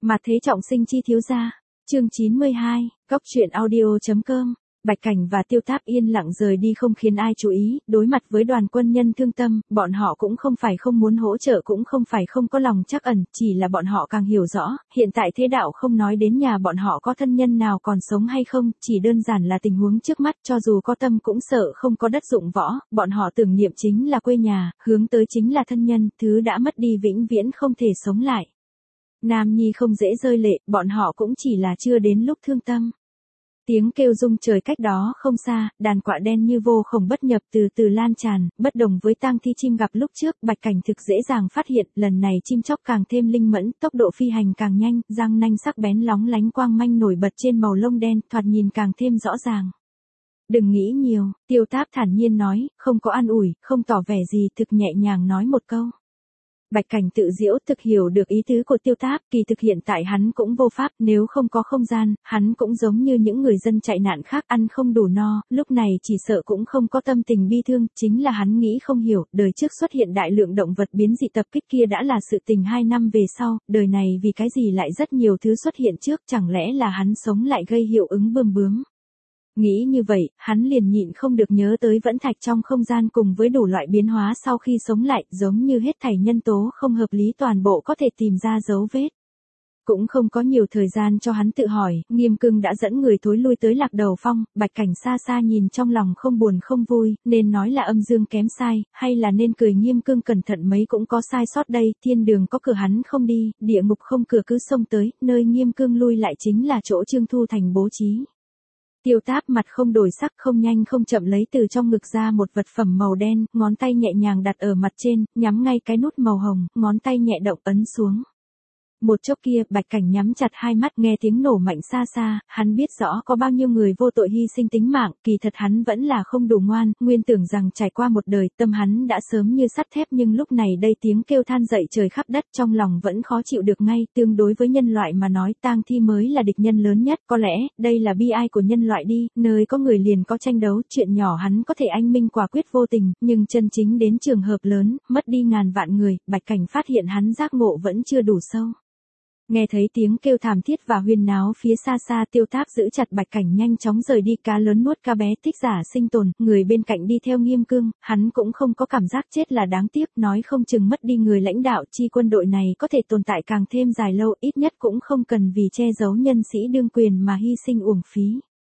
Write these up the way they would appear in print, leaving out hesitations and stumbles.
Mà thế trọng sinh chi thiếu gia. Chương 92, Góc truyện audio.com. Bạch Cảnh và Tiêu Táp yên lặng rời đi không khiến ai chú ý, đối mặt với đoàn quân nhân thương tâm, bọn họ cũng không phải không muốn hỗ trợ cũng không phải không có lòng trắc ẩn, chỉ là bọn họ càng hiểu rõ, hiện tại thế đạo không nói đến nhà bọn họ có thân nhân nào còn sống hay không, chỉ đơn giản là tình huống trước mắt, cho dù có tâm cũng sợ không có đất dụng võ, bọn họ tưởng niệm chính là quê nhà, hướng tới chính là thân nhân, thứ đã mất đi vĩnh viễn không thể sống lại. Nam Nhi không dễ rơi lệ, bọn họ cũng chỉ là chưa đến lúc thương tâm. Tiếng kêu rung trời cách đó không xa, đàn quạ đen như vô khổng bất nhập từ từ lan tràn, bất đồng với tang thi chim gặp lúc trước, Bạch Cảnh thực dễ dàng phát hiện, lần này chim chóc càng thêm linh mẫn, tốc độ phi hành càng nhanh, răng nanh sắc bén lóng lánh quang manh nổi bật trên màu lông đen, thoạt nhìn càng thêm rõ ràng. Đừng nghĩ nhiều, Tiêu Táp thản nhiên nói, không có an ủi, không tỏ vẻ gì, thực nhẹ nhàng nói một câu. Bạch Cảnh tự diễu thực hiểu được ý tứ của Tiêu Táp, kỳ thực hiện tại hắn cũng vô pháp, nếu không có không gian, hắn cũng giống như những người dân chạy nạn khác ăn không đủ no, lúc này chỉ sợ cũng không có tâm tình bi thương, chính là hắn nghĩ không hiểu, đời trước xuất hiện đại lượng động vật biến dị tập kích kia đã là sự tình 2 năm về sau, đời này vì cái gì lại rất nhiều thứ xuất hiện trước, chẳng lẽ là hắn sống lại gây hiệu ứng bươm bướm. Nghĩ như vậy, hắn liền nhịn không được nhớ tới vẫn thạch trong không gian cùng với đủ loại biến hóa sau khi sống lại, giống như hết thảy nhân tố không hợp lý toàn bộ có thể tìm ra dấu vết. Cũng không có nhiều thời gian cho hắn tự hỏi, Nghiêm Cương đã dẫn người thối lui tới Lạc Đầu Phong, Bạch Cảnh xa xa nhìn trong lòng không buồn không vui, nên nói là âm dương kém sai, hay là nên cười Nghiêm Cương cẩn thận mấy cũng có sai sót đây, thiên đường có cửa hắn không đi, địa ngục không cửa cứ xông tới, nơi Nghiêm Cương lui lại chính là chỗ Trương Thu Thành bố trí. Tiêu Táp mặt không đổi sắc không nhanh không chậm lấy từ trong ngực ra một vật phẩm màu đen, ngón tay nhẹ nhàng đặt ở mặt trên, nhắm ngay cái nút màu hồng, ngón tay nhẹ động ấn xuống. Một chốc kia, Bạch Cảnh nhắm chặt hai mắt nghe tiếng nổ mạnh xa xa, hắn biết rõ có bao nhiêu người vô tội hy sinh tính mạng, kỳ thật hắn vẫn là không đủ ngoan, nguyên tưởng rằng trải qua một đời, tâm hắn đã sớm như sắt thép nhưng lúc này đây tiếng kêu than dậy trời khắp đất trong lòng vẫn khó chịu được ngay, tương đối với nhân loại mà nói tang thi mới là địch nhân lớn nhất, có lẽ, đây là bi ai của nhân loại đi, nơi có người liền có tranh đấu, chuyện nhỏ hắn có thể anh minh quả quyết vô tình, nhưng chân chính đến trường hợp lớn, mất đi ngàn vạn người, Bạch Cảnh phát hiện hắn giác ngộ vẫn chưa đủ sâu. Nghe thấy tiếng kêu thảm thiết và huyên náo phía xa xa Tiêu Táp giữ chặt Bạch Cảnh nhanh chóng rời đi cá lớn nuốt cá bé thích giả sinh tồn, người bên cạnh đi theo Nghiêm Cương, hắn cũng không có cảm giác chết là đáng tiếc, nói không chừng mất đi người lãnh đạo chi quân đội này có thể tồn tại càng thêm dài lâu, ít nhất cũng không cần vì che giấu nhân sĩ đương quyền mà hy sinh uổng phí.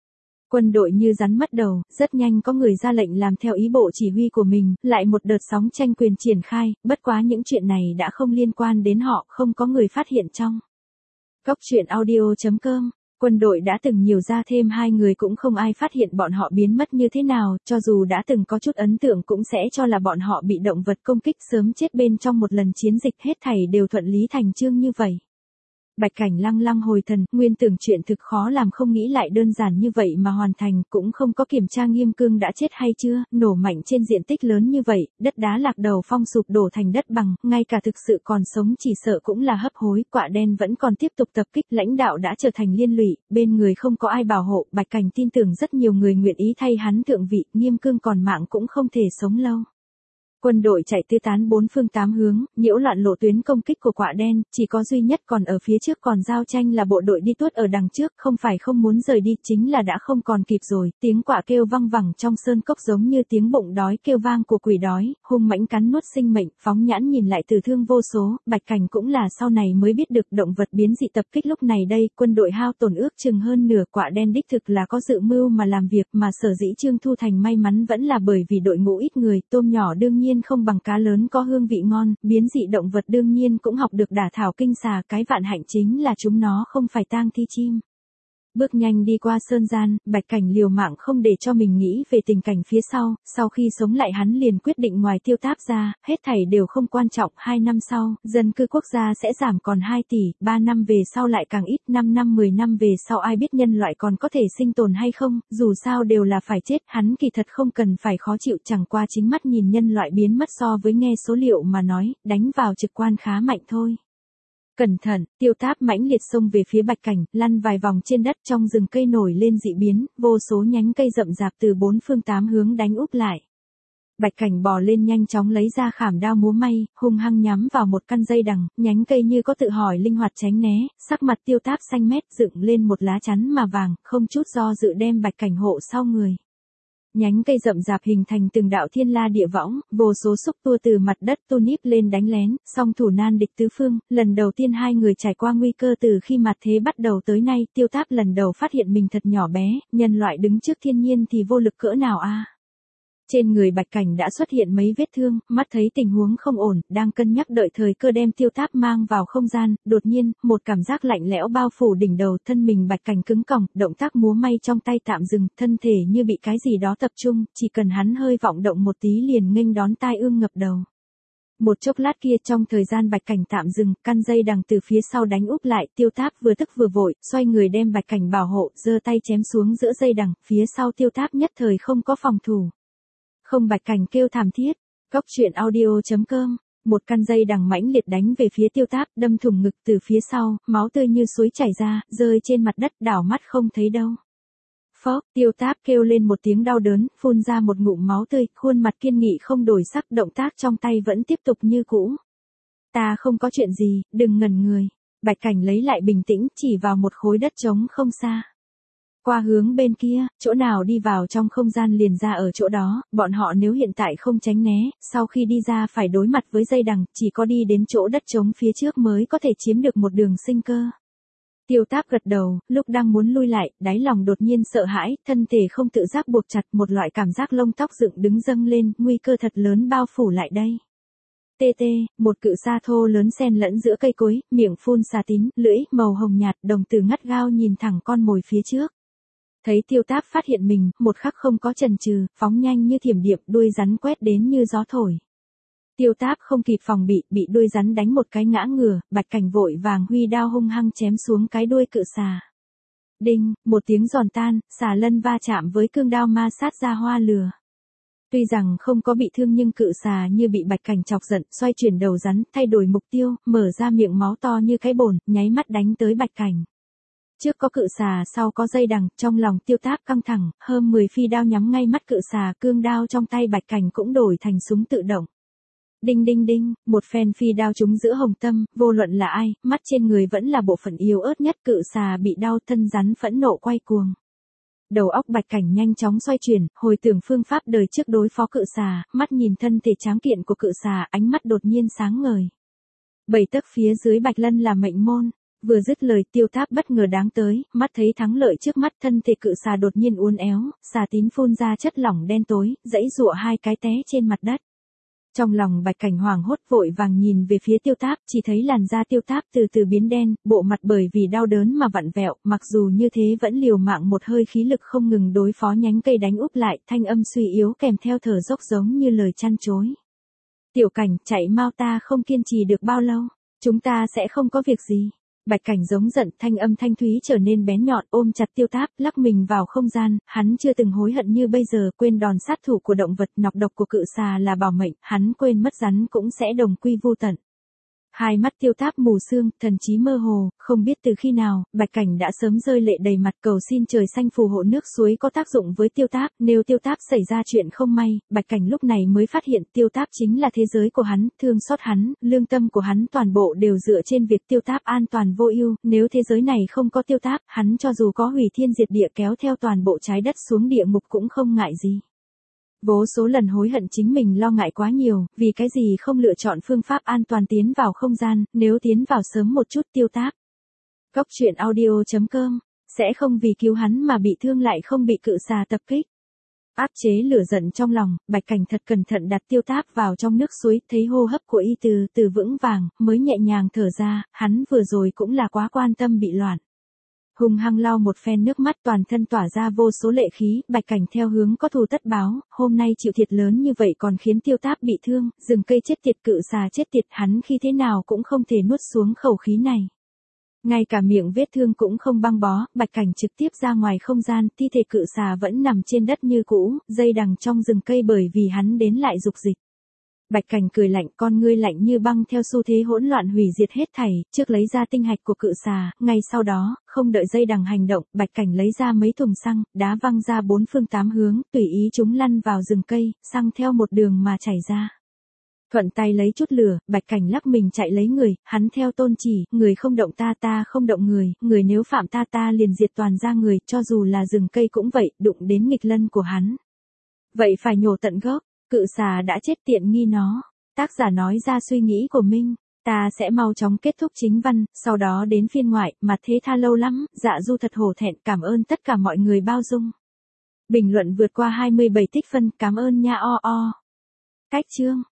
Quân đội như rắn mất đầu, rất nhanh có người ra lệnh làm theo ý bộ chỉ huy của mình, lại một đợt sóng tranh quyền triển khai, bất quá những chuyện này đã không liên quan đến họ, không có người phát hiện trong. Góc truyện audio.com. Quân đội đã từng nhiều ra thêm 2 người cũng không ai phát hiện bọn họ biến mất như thế nào, cho dù đã từng có chút ấn tượng cũng sẽ cho là bọn họ bị động vật công kích sớm chết bên trong một lần chiến dịch, hết thảy đều thuận lý thành chương như vậy. Bạch Cảnh lăng lăng hồi thần, nguyên tưởng chuyện thực khó làm không nghĩ lại đơn giản như vậy mà hoàn thành, cũng không có kiểm tra Nghiêm Cương đã chết hay chưa, nổ mạnh trên diện tích lớn như vậy, đất đá Lạc Đầu Phong sụp đổ thành đất bằng, ngay cả thực sự còn sống chỉ sợ cũng là hấp hối, quạ đen vẫn còn tiếp tục tập kích, lãnh đạo đã trở thành liên lụy, bên người không có ai bảo hộ, Bạch Cảnh tin tưởng rất nhiều người nguyện ý thay hắn thượng vị, Nghiêm Cương còn mạng cũng không thể sống lâu. Quân đội chạy tứ tán 4 phương 8 hướng, nhiễu loạn lộ tuyến công kích của quạ đen, chỉ có duy nhất còn ở phía trước còn giao tranh là bộ đội đi tuốt ở đằng trước, không phải không muốn rời đi, chính là đã không còn kịp rồi, tiếng quạ kêu văng vẳng trong sơn cốc giống như tiếng bụng đói kêu vang của quỷ đói, hung mãnh cắn nuốt sinh mệnh, phóng nhãn nhìn lại tử thương vô số, Bạch Cảnh cũng là sau này mới biết được động vật biến dị tập kích lúc này đây, quân đội hao tổn ước chừng hơn nửa, quạ đen đích thực là có dự mưu mà làm việc, mà sở dĩ Trương Thu Thành may mắn vẫn là bởi vì đội ngũ ít người, tôm nhỏ đương nhiên không bằng cá lớn có hương vị ngon, biến dị động vật đương nhiên cũng học được đả thảo kinh xà, cái vạn hạnh chính là chúng nó không phải tang thi chim. Bước nhanh đi qua sơn gian, Bạch Cảnh liều mạng không để cho mình nghĩ về tình cảnh phía sau khi sống lại hắn liền quyết định ngoài Tiêu Táp ra, hết thảy đều không quan trọng, 2 năm sau, dân cư quốc gia sẽ giảm còn 2 tỷ, 3 năm về sau lại càng ít, 5 năm 10 năm về sau ai biết nhân loại còn có thể sinh tồn hay không, dù sao đều là phải chết, hắn kỳ thật không cần phải khó chịu, chẳng qua chính mắt nhìn nhân loại biến mất so với nghe số liệu mà nói, đánh vào trực quan khá mạnh thôi. Cẩn thận, Tiêu Táp mãnh liệt xông về phía Bạch Cảnh, lăn vài vòng trên đất trong rừng cây nổi lên dị biến, vô số nhánh cây rậm rạp từ 4 phương 8 hướng đánh úp lại. Bạch Cảnh bò lên nhanh chóng lấy ra khảm đao múa may, hung hăng nhắm vào một căn dây đằng, nhánh cây như có tự hỏi linh hoạt tránh né, sắc mặt Tiêu Táp xanh mét dựng lên một lá chắn mà vàng, không chút do dự đem Bạch Cảnh hộ sau người. Nhánh cây rậm rạp hình thành từng đạo thiên la địa võng, vô số xúc tua từ mặt đất tu níp lên đánh lén, song thủ nan địch tứ phương, lần đầu tiên hai người trải qua nguy cơ từ khi mặt thế bắt đầu tới nay, Tiêu Táp lần đầu phát hiện mình thật nhỏ bé, nhân loại đứng trước thiên nhiên thì vô lực cỡ nào a. Trên người Bạch Cảnh đã xuất hiện mấy vết thương, mắt thấy tình huống không ổn, đang cân nhắc đợi thời cơ đem Tiêu Táp mang vào không gian, đột nhiên, một cảm giác lạnh lẽo bao phủ đỉnh đầu, thân mình Bạch Cảnh cứng còng, động tác múa may trong tay tạm dừng, thân thể như bị cái gì đó tập trung, chỉ cần hắn hơi vọng động một tí liền nghênh đón tai ương ngập đầu. Một chốc lát kia trong thời gian Bạch Cảnh tạm dừng, căn dây đằng từ phía sau đánh úp lại, Tiêu Táp vừa tức vừa vội, xoay người đem Bạch Cảnh bảo hộ, giơ tay chém xuống giữa dây đằng, phía sau Tiêu Táp nhất thời không có phòng thủ. Không, Bạch Cảnh kêu thảm thiết. Góc truyện audio.com. Một căn dây đằng mãnh liệt đánh về phía Tiêu Táp, đâm thủng ngực từ phía sau, máu tươi như suối chảy ra, rơi trên mặt đất, đảo mắt không thấy đâu. Phốc, Tiêu Táp kêu lên một tiếng đau đớn, phun ra một ngụm máu tươi, khuôn mặt kiên nghị không đổi sắc, động tác trong tay vẫn tiếp tục như cũ. Ta không có chuyện gì, đừng ngẩn người. Bạch Cảnh lấy lại bình tĩnh, chỉ vào một khối đất trống không xa. Qua hướng bên kia, chỗ nào đi vào trong không gian liền ra ở chỗ đó, bọn họ nếu hiện tại không tránh né, sau khi đi ra phải đối mặt với dây đằng, chỉ có đi đến chỗ đất trống phía trước mới có thể chiếm được một đường sinh cơ. Tiêu Táp gật đầu, lúc đang muốn lui lại, đáy lòng đột nhiên sợ hãi, thân thể không tự giác buộc chặt, một loại cảm giác lông tóc dựng đứng dâng lên, nguy cơ thật lớn bao phủ lại đây. Tê tê, một cự sa thô lớn xen lẫn giữa cây cối, miệng phun xà tín, lưỡi màu hồng nhạt, đồng tử ngắt gao nhìn thẳng con mồi phía trước. Thấy Tiêu Táp phát hiện mình, một khắc không có chần chừ, phóng nhanh như thiểm điện, đuôi rắn quét đến như gió thổi. Tiêu Táp không kịp phòng bị đuôi rắn đánh một cái ngã ngửa, Bạch Cảnh vội vàng huy đao hung hăng chém xuống cái đuôi cự xà. Đinh, một tiếng giòn tan, xà lân va chạm với cương đao ma sát ra hoa lửa. Tuy rằng không có bị thương nhưng cự xà như bị Bạch Cảnh chọc giận, xoay chuyển đầu rắn, thay đổi mục tiêu, mở ra miệng máu to như cái bồn, nháy mắt đánh tới Bạch Cảnh. Trước có cự xà, sau có dây đằng, trong lòng Tiêu Táp căng thẳng, hơn 10 phi đao nhắm ngay mắt cự xà, cương đao trong tay Bạch Cảnh cũng đổi thành súng tự động. Đinh đinh đinh, một phen phi đao trúng giữa hồng tâm, vô luận là ai, mắt trên người vẫn là bộ phận yếu ớt nhất, cự xà bị đau, thân rắn phẫn nộ quay cuồng. Đầu óc Bạch Cảnh nhanh chóng xoay chuyển, hồi tưởng phương pháp đời trước đối phó cự xà, mắt nhìn thân thể tráng kiện của cự xà, ánh mắt đột nhiên sáng ngời. 7 tấc phía dưới Bạch Lân là mệnh môn. Vừa dứt lời, Tiêu Táp bất ngờ đáng tới, mắt thấy thắng lợi trước mắt, thân thể cự xà đột nhiên uốn éo, xà tín phun ra chất lỏng đen tối, giãy giụa hai cái té trên mặt đất. Trong lòng Bạch Cảnh hoảng hốt vội vàng nhìn về phía Tiêu Táp, chỉ thấy làn da Tiêu Táp từ từ biến đen, bộ mặt bởi vì đau đớn mà vặn vẹo, mặc dù như thế vẫn liều mạng một hơi khí lực không ngừng đối phó nhánh cây đánh úp lại, thanh âm suy yếu kèm theo thở dốc giống như lời chăn chối. Tiểu Cảnh, chạy mau, ta không kiên trì được bao lâu, chúng ta sẽ không có việc gì. Bạch Cảnh giống giận, thanh âm thanh thúy trở nên bén nhọn, ôm chặt Tiêu Táp, lắc mình vào không gian, hắn chưa từng hối hận như bây giờ, quên đòn sát thủ của động vật, nọc độc của cự xà là bảo mệnh, hắn quên mất rắn cũng sẽ đồng quy vu tận. Hai mắt Tiêu Táp mù sương, thần trí mơ hồ, không biết từ khi nào, Bạch Cảnh đã sớm rơi lệ đầy mặt, cầu xin trời xanh phù hộ nước suối có tác dụng với Tiêu Táp, nếu Tiêu Táp xảy ra chuyện không may, Bạch Cảnh lúc này mới phát hiện Tiêu Táp chính là thế giới của hắn, thương xót hắn, lương tâm của hắn toàn bộ đều dựa trên việc Tiêu Táp an toàn vô ưu, nếu thế giới này không có Tiêu Táp, hắn cho dù có hủy thiên diệt địa kéo theo toàn bộ trái đất xuống địa ngục cũng không ngại gì. Vô số lần hối hận chính mình lo ngại quá nhiều, vì cái gì không lựa chọn phương pháp an toàn tiến vào không gian, nếu tiến vào sớm một chút. Tiêu Táp. Góc truyện audio.com, sẽ không vì cứu hắn mà bị thương lại không bị cự xà tập kích. Áp chế lửa giận trong lòng, Bạch Cảnh thật cẩn thận đặt Tiêu Táp vào trong nước suối, thấy hô hấp của y từ từ vững vàng, mới nhẹ nhàng thở ra, hắn vừa rồi cũng là quá quan tâm bị loạn. Hung hăng lau một phen nước mắt, toàn thân tỏa ra vô số lệ khí, Bạch Cảnh theo hướng có thù tất báo, hôm nay chịu thiệt lớn như vậy còn khiến Tiêu Táp bị thương, rừng cây chết tiệt, cự xà chết tiệt, hắn khi thế nào cũng không thể nuốt xuống khẩu khí này. Ngay cả miệng vết thương cũng không băng bó, Bạch Cảnh trực tiếp ra ngoài không gian, thi thể cự xà vẫn nằm trên đất như cũ, dây đằng trong rừng cây bởi vì hắn đến lại dục dịch. Bạch Cảnh cười lạnh, con ngươi lạnh như băng theo xu thế hỗn loạn hủy diệt hết thảy, trước lấy ra tinh hạch của cự xà, ngay sau đó, không đợi dây đằng hành động, Bạch Cảnh lấy ra mấy thùng xăng, đá văng ra bốn phương tám hướng, tùy ý chúng lăn vào rừng cây, xăng theo một đường mà chảy ra. Thuận tay lấy chút lửa, Bạch Cảnh lắc mình chạy lấy người, hắn theo tôn chỉ, người không động ta, ta không động người, người nếu phạm ta, ta liền diệt toàn ra người, cho dù là rừng cây cũng vậy, đụng đến nghịch lân của hắn. Vậy phải nhổ tận gốc, cự xà đã chết tiện nghi nó. Tác giả nói ra suy nghĩ của mình, ta sẽ mau chóng kết thúc chính văn, sau đó đến phiên ngoại, mà thế tha lâu lắm, Dạ Du thật hổ thẹn, cảm ơn tất cả mọi người bao dung. Bình luận vượt qua 27 tích phân, cảm ơn nha o o. Cách chương